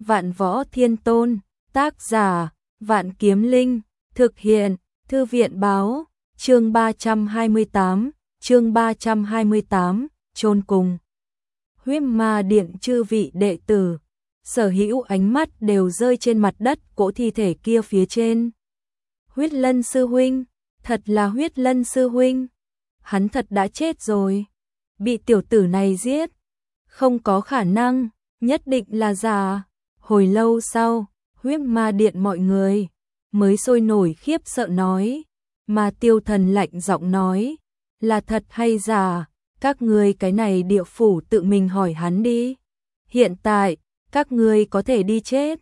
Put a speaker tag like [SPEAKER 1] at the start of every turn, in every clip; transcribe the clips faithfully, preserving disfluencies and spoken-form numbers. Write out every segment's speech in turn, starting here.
[SPEAKER 1] Vạn Võ Thiên Tôn, tác giả, Vạn Kiếm Linh, thực hiện, Thư viện báo, chương ba trăm hai mươi tám, chương ba trăm hai mươi tám, chôn cùng. Huyết Ma Điện chư vị đệ tử, sở hữu ánh mắt đều rơi trên mặt đất cỗ thi thể kia phía trên. Huyết Lân sư huynh, thật là Huyết Lân sư huynh, hắn thật đã chết rồi, bị tiểu tử này giết, không có khả năng, nhất định là giả. Hồi lâu sau, Huyết Ma Điện mọi người mới sôi nổi khiếp sợ nói, mà Tiêu Thần lạnh giọng nói, là thật hay giả, các ngươi cái này địa phủ tự mình hỏi hắn đi. Hiện tại, các ngươi có thể đi chết.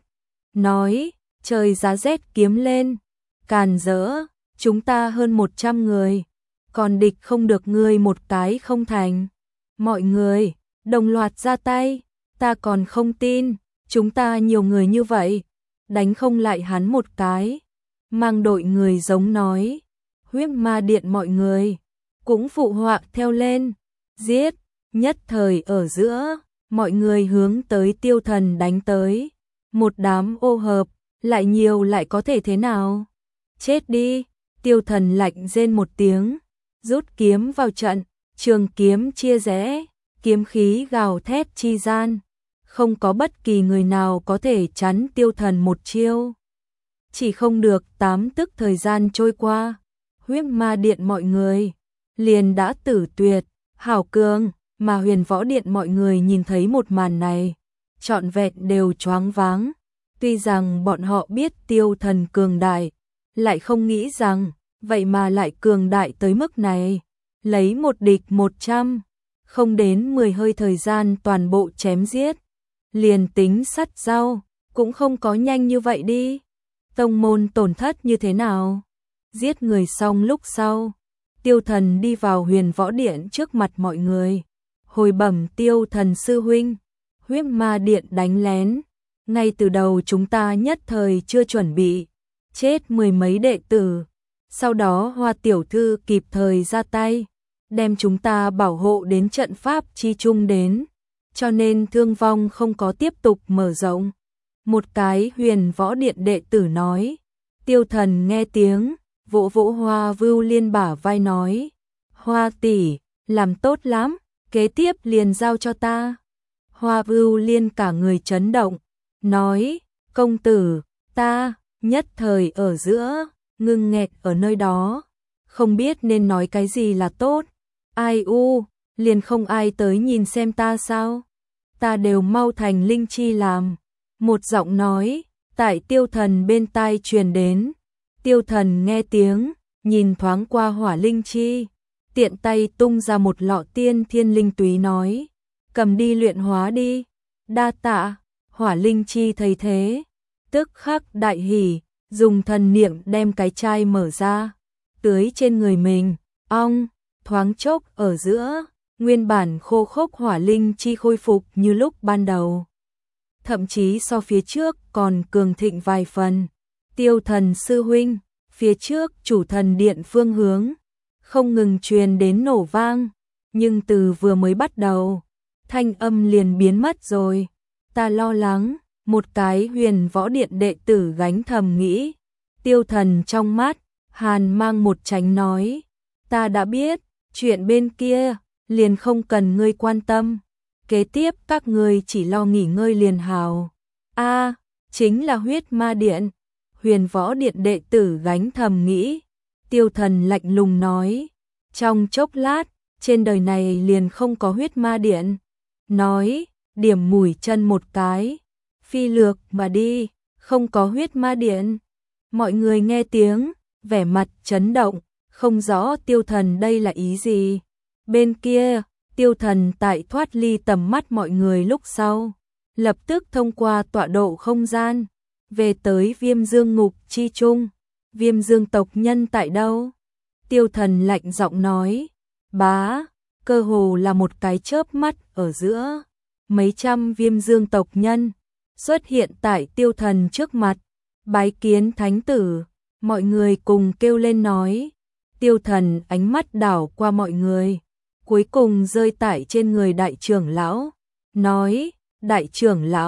[SPEAKER 1] Nói, trời giá rét kiếm lên, càn rỡ, chúng ta hơn một trăm người, còn địch không được ngươi một cái không thành. Mọi người, đồng loạt ra tay, ta còn không tin, chúng ta nhiều người như vậy, đánh không lại hắn một cái. Mang đội người giống nói, Huyết Ma Điện mọi người cũng phụ họa theo lên, giết, nhất thời ở giữa, mọi người hướng tới Tiêu Thần đánh tới. Một đám ô hợp, lại nhiều lại có thể thế nào? Chết đi, Tiêu Thần lạnh rên một tiếng, rút kiếm vào trận, trường kiếm chia rẽ, kiếm khí gào thét chi gian, không có bất kỳ người nào có thể chắn Tiêu Thần một chiêu. Chỉ không được tám tức thời gian trôi qua, Huyết Ma Điện mọi người liền đã tử tuyệt, hảo cường, mà Huyền Võ Điện mọi người nhìn thấy một màn này, trọn vẹn đều choáng váng. Tuy rằng bọn họ biết Tiêu Thần cường đại, lại không nghĩ rằng, vậy mà lại cường đại tới mức này, lấy một địch một trăm, không đến mười hơi thời gian toàn bộ chém giết. Liền tính sắt rau, cũng không có nhanh như vậy đi. Tông môn tổn thất như thế nào? Giết người xong lúc sau, Tiêu Thần đi vào Huyền Võ Điện trước mặt mọi người, hồi bẩm Tiêu Thần sư huynh, Huyết Ma Điện đánh lén, ngay từ đầu chúng ta nhất thời chưa chuẩn bị, chết mười mấy đệ tử, sau đó Hoa tiểu thư kịp thời ra tay, đem chúng ta bảo hộ đến trận pháp chi trung đến, cho nên thương vong không có tiếp tục mở rộng. Một cái Huyền Võ Điện đệ tử nói. Tiêu Thần nghe tiếng, vỗ vỗ Hoa Vưu Liên bả vai nói, Hoa tỷ, làm tốt lắm, kế tiếp liền giao cho ta. Hoa Vưu Liên cả người chấn động, nói, công tử, ta, nhất thời ở giữa, ngưng nghẹt ở nơi đó, không biết nên nói cái gì là tốt. Ai u, liền không ai tới nhìn xem ta sao? Ta đều mau thành linh chi làm. Một giọng nói, tại Tiêu Thần bên tai truyền đến. Tiêu Thần nghe tiếng, nhìn thoáng qua hỏa linh chi, tiện tay tung ra một lọ tiên thiên linh túy nói, cầm đi luyện hóa đi. Đa tạ. Hỏa linh chi thấy thế, tức khắc đại hỉ, dùng thần niệm đem cái chai mở ra, tưới trên người mình, ong, thoáng chốc ở giữa, nguyên bản khô khốc hỏa linh chi khôi phục như lúc ban đầu. Thậm chí so phía trước còn cường thịnh vài phần. Tiêu Thần sư huynh, phía trước chủ thần điện phương hướng, không ngừng truyền đến nổ vang, nhưng từ vừa mới bắt đầu, thanh âm liền biến mất rồi. Ta lo lắng, một cái Huyền Võ Điện đệ tử gánh thầm nghĩ. Tiêu Thần trong mắt, hàn mang một tránh nói, ta đã biết, chuyện bên kia, liền không cần ngươi quan tâm. Kế tiếp các ngươi chỉ lo nghỉ ngơi liền hào. A, à, chính là Huyết Ma Điện. Huyền Võ Điện đệ tử gánh thầm nghĩ. Tiêu Thần lạnh lùng nói, trong chốc lát, trên đời này liền không có Huyết Ma Điện. Nói, điểm mũi chân một cái, phi lược mà đi, không có Huyết Ma Điện. Mọi người nghe tiếng, vẻ mặt chấn động, không rõ Tiêu Thần đây là ý gì. Bên kia, Tiêu Thần tại thoát ly tầm mắt mọi người lúc sau, lập tức thông qua tọa độ không gian, về tới Viêm Dương ngục chi trung. Viêm Dương tộc nhân tại đâu? Tiêu Thần lạnh giọng nói, bá, cơ hồ là một cái chớp mắt ở giữa, mấy trăm Viêm Dương tộc nhân xuất hiện tại Tiêu Thần trước mặt, bái kiến thánh tử. Mọi người cùng kêu lên nói. Tiêu Thần ánh mắt đảo qua mọi người, cuối cùng rơi tại trên người đại trưởng lão, nói, đại trưởng lão,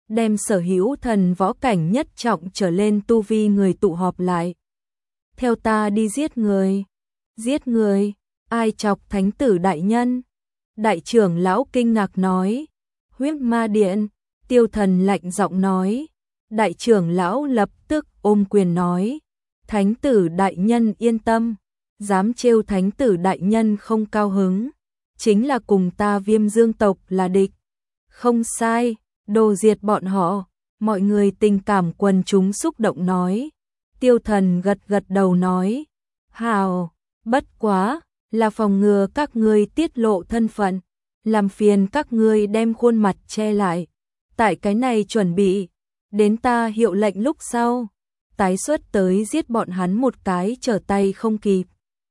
[SPEAKER 1] đem sở hữu thần võ cảnh nhất trọng trở lên tu vi người tụ họp lại. Theo ta đi giết người. Giết người? Ai chọc thánh tử đại nhân? Đại trưởng lão kinh ngạc nói. Huyết ma điện. Tiêu Thần lạnh giọng nói. Đại trưởng lão lập tức ôm quyền nói. Thánh tử đại nhân yên tâm. Dám trêu thánh tử đại nhân không cao hứng. Chính là cùng ta Viêm Dương tộc là địch. Không sai, đồ diệt bọn họ. Mọi người tình cảm quần chúng xúc động nói. Tiêu Thần gật gật đầu nói. Hào, bất quá, là phòng ngừa các ngươi tiết lộ thân phận. Làm phiền các ngươi đem khuôn mặt che lại. Tại cái này chuẩn bị, đến ta hiệu lệnh lúc sau. Tái xuất tới giết bọn hắn một cái trở tay không kịp.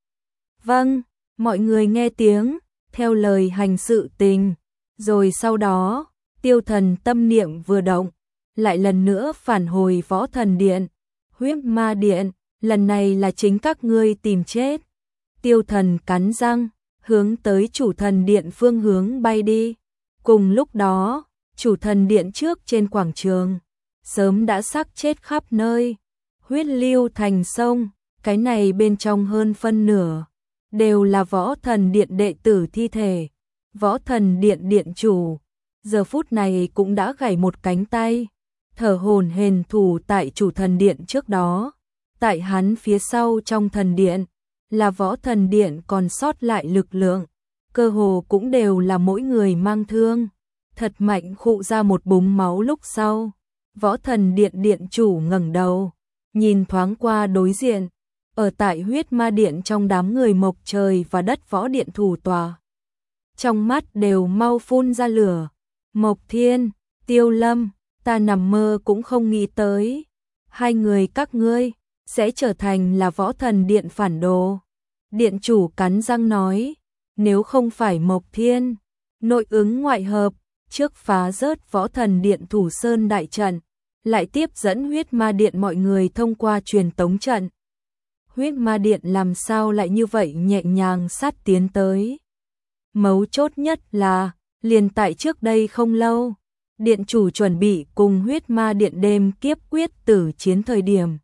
[SPEAKER 1] Vâng, mọi người nghe tiếng, theo lời hành sự tình. Rồi sau đó, Tiêu Thần tâm niệm vừa động, lại lần nữa phản hồi Võ Thần Điện. Huyết ma điện, lần này là chính các ngươi tìm chết. Tiêu Thần cắn răng, hướng tới chủ thần điện phương hướng bay đi. Cùng lúc đó, chủ thần điện trước trên quảng trường, sớm đã xác chết khắp nơi. Huyết lưu thành sông, cái này bên trong hơn phân nửa, đều là Võ Thần Điện đệ tử thi thể. Võ Thần Điện điện chủ, giờ phút này cũng đã gãy một cánh tay, thở hổn hển thủ tại chủ thần điện trước đó. Tại hắn phía sau trong thần điện, là Võ Thần Điện còn sót lại lực lượng, cơ hồ cũng đều là mỗi người mang thương. Thật mạnh khụ ra một búng máu lúc sau, Võ Thần Điện điện chủ ngẩng đầu, nhìn thoáng qua đối diện, ở tại huyết ma điện trong đám người mộc trời và đất võ điện thủ tòa. Trong mắt đều mau phun ra lửa. Mộc Thiên, Tiêu Lâm, ta nằm mơ cũng không nghĩ tới. Hai người các ngươi sẽ trở thành là Võ Thần Điện phản đồ. Điện chủ cắn răng nói, nếu không phải Mộc Thiên, nội ứng ngoại hợp, trước phá rớt Võ Thần Điện thủ sơn đại trận, lại tiếp dẫn huyết ma điện mọi người thông qua truyền tống trận. Huyết ma điện làm sao lại như vậy nhẹ nhàng sát tiến tới. Mấu chốt nhất là, liền tại trước đây không lâu, điện chủ chuẩn bị cùng huyết ma điện đêm kiếp quyết tử chiến thời điểm.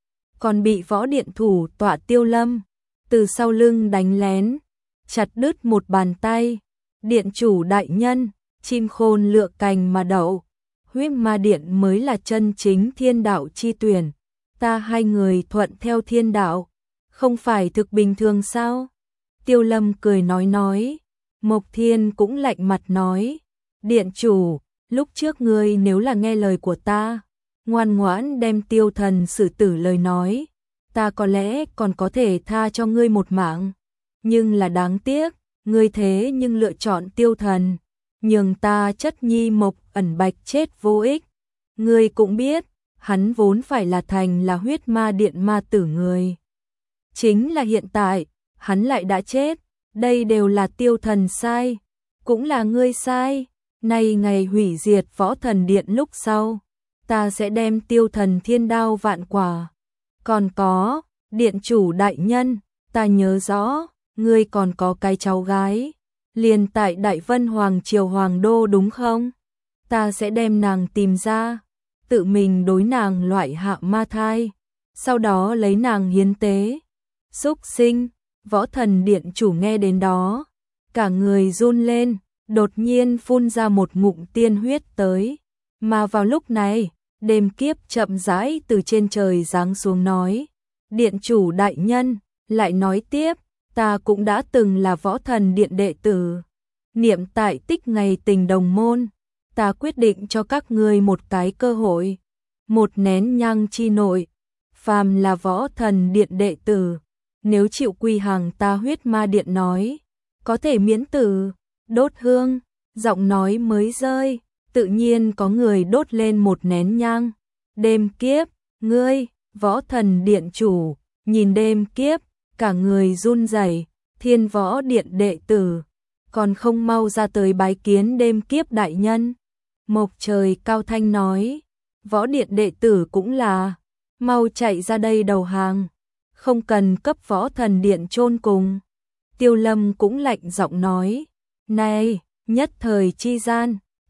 [SPEAKER 1] Còn bị võ điện thủ tọa Tiêu Lâm, từ sau lưng đánh lén, chặt đứt một bàn tay. Điện chủ đại nhân, chim khôn lựa cành mà đậu. Huyết ma điện mới là chân chính thiên đạo chi tuyển. Ta hai người thuận theo thiên đạo, không phải thực bình thường sao? Tiêu Lâm cười nói nói. Mộc Thiên cũng lạnh mặt nói. Điện chủ, lúc trước ngươi nếu là nghe lời của ta, ngoan ngoãn đem Tiêu Thần xử tử lời nói, ta có lẽ còn có thể tha cho ngươi một mạng. Nhưng là đáng tiếc, ngươi thế nhưng lựa chọn Tiêu Thần, nhường ta chất nhi Mộc Ẩn Bạch chết vô ích. Ngươi cũng biết, hắn vốn phải là thành là huyết ma điện ma tử người. Chính là hiện tại, hắn lại đã chết, đây đều là Tiêu Thần sai, cũng là ngươi sai. Nay ngày hủy diệt Võ Thần Điện lúc sau, ta sẽ đem Tiêu Thần thiên đao vạn quả. Còn có, điện chủ đại nhân, ta nhớ rõ, ngươi còn có cái cháu gái, liền tại Đại Vân Hoàng Triều Hoàng Đô đúng không? Ta sẽ đem nàng tìm ra, tự mình đối nàng loại hạ ma thai, sau đó lấy nàng hiến tế. Súc sinh, Võ Thần Điện chủ nghe đến đó, cả người run lên, đột nhiên phun ra một ngụm tiên huyết tới. Mà vào lúc này, đêm kiếp chậm rãi từ trên trời giáng xuống nói. Điện chủ đại nhân, lại nói tiếp, ta cũng đã từng là Võ Thần Điện đệ tử. Niệm tại tích ngày tình đồng môn, ta quyết định cho các ngươi một cái cơ hội. Một nén nhang chi nội, phàm là Võ Thần Điện đệ tử, nếu chịu quy hàng ta huyết ma điện nói, có thể miễn tử. Đốt hương, giọng nói mới rơi, tự nhiên có người đốt lên một nén nhang. Đêm kiếp, ngươi, Võ Thần Điện chủ, nhìn đêm kiếp, cả người run rẩy. Thiên Võ Điện đệ tử, còn không mau ra tới bái kiến đêm kiếp đại nhân. Mộc Trời cao thanh nói, Võ Điện đệ tử cũng là, mau chạy ra đây đầu hàng, không cần cấp Võ Thần Điện chôn cùng. Tiêu Lâm cũng lạnh giọng nói, này, nhất thời chi gian,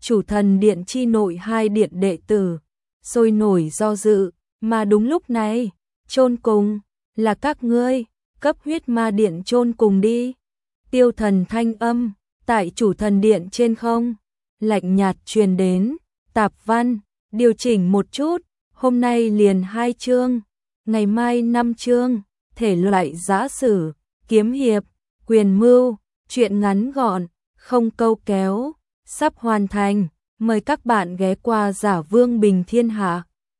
[SPEAKER 1] Chủ thần điện chi nội hai điện đệ tử, sôi nổi do dự, mà đúng lúc này, chôn cùng, là các ngươi, cấp huyết ma điện chôn cùng đi. Tiêu thần thanh âm, tại chủ thần điện trên không, lạnh nhạt truyền đến, tạp văn, điều chỉnh một chút, hôm nay liền hai chương, ngày mai năm chương, thể loại giã sử, kiếm hiệp, quyền mưu, truyện ngắn gọn, không câu kéo, sắp hoàn thành, mời các bạn ghé qua Giả Vương Bình Thiên Hạ.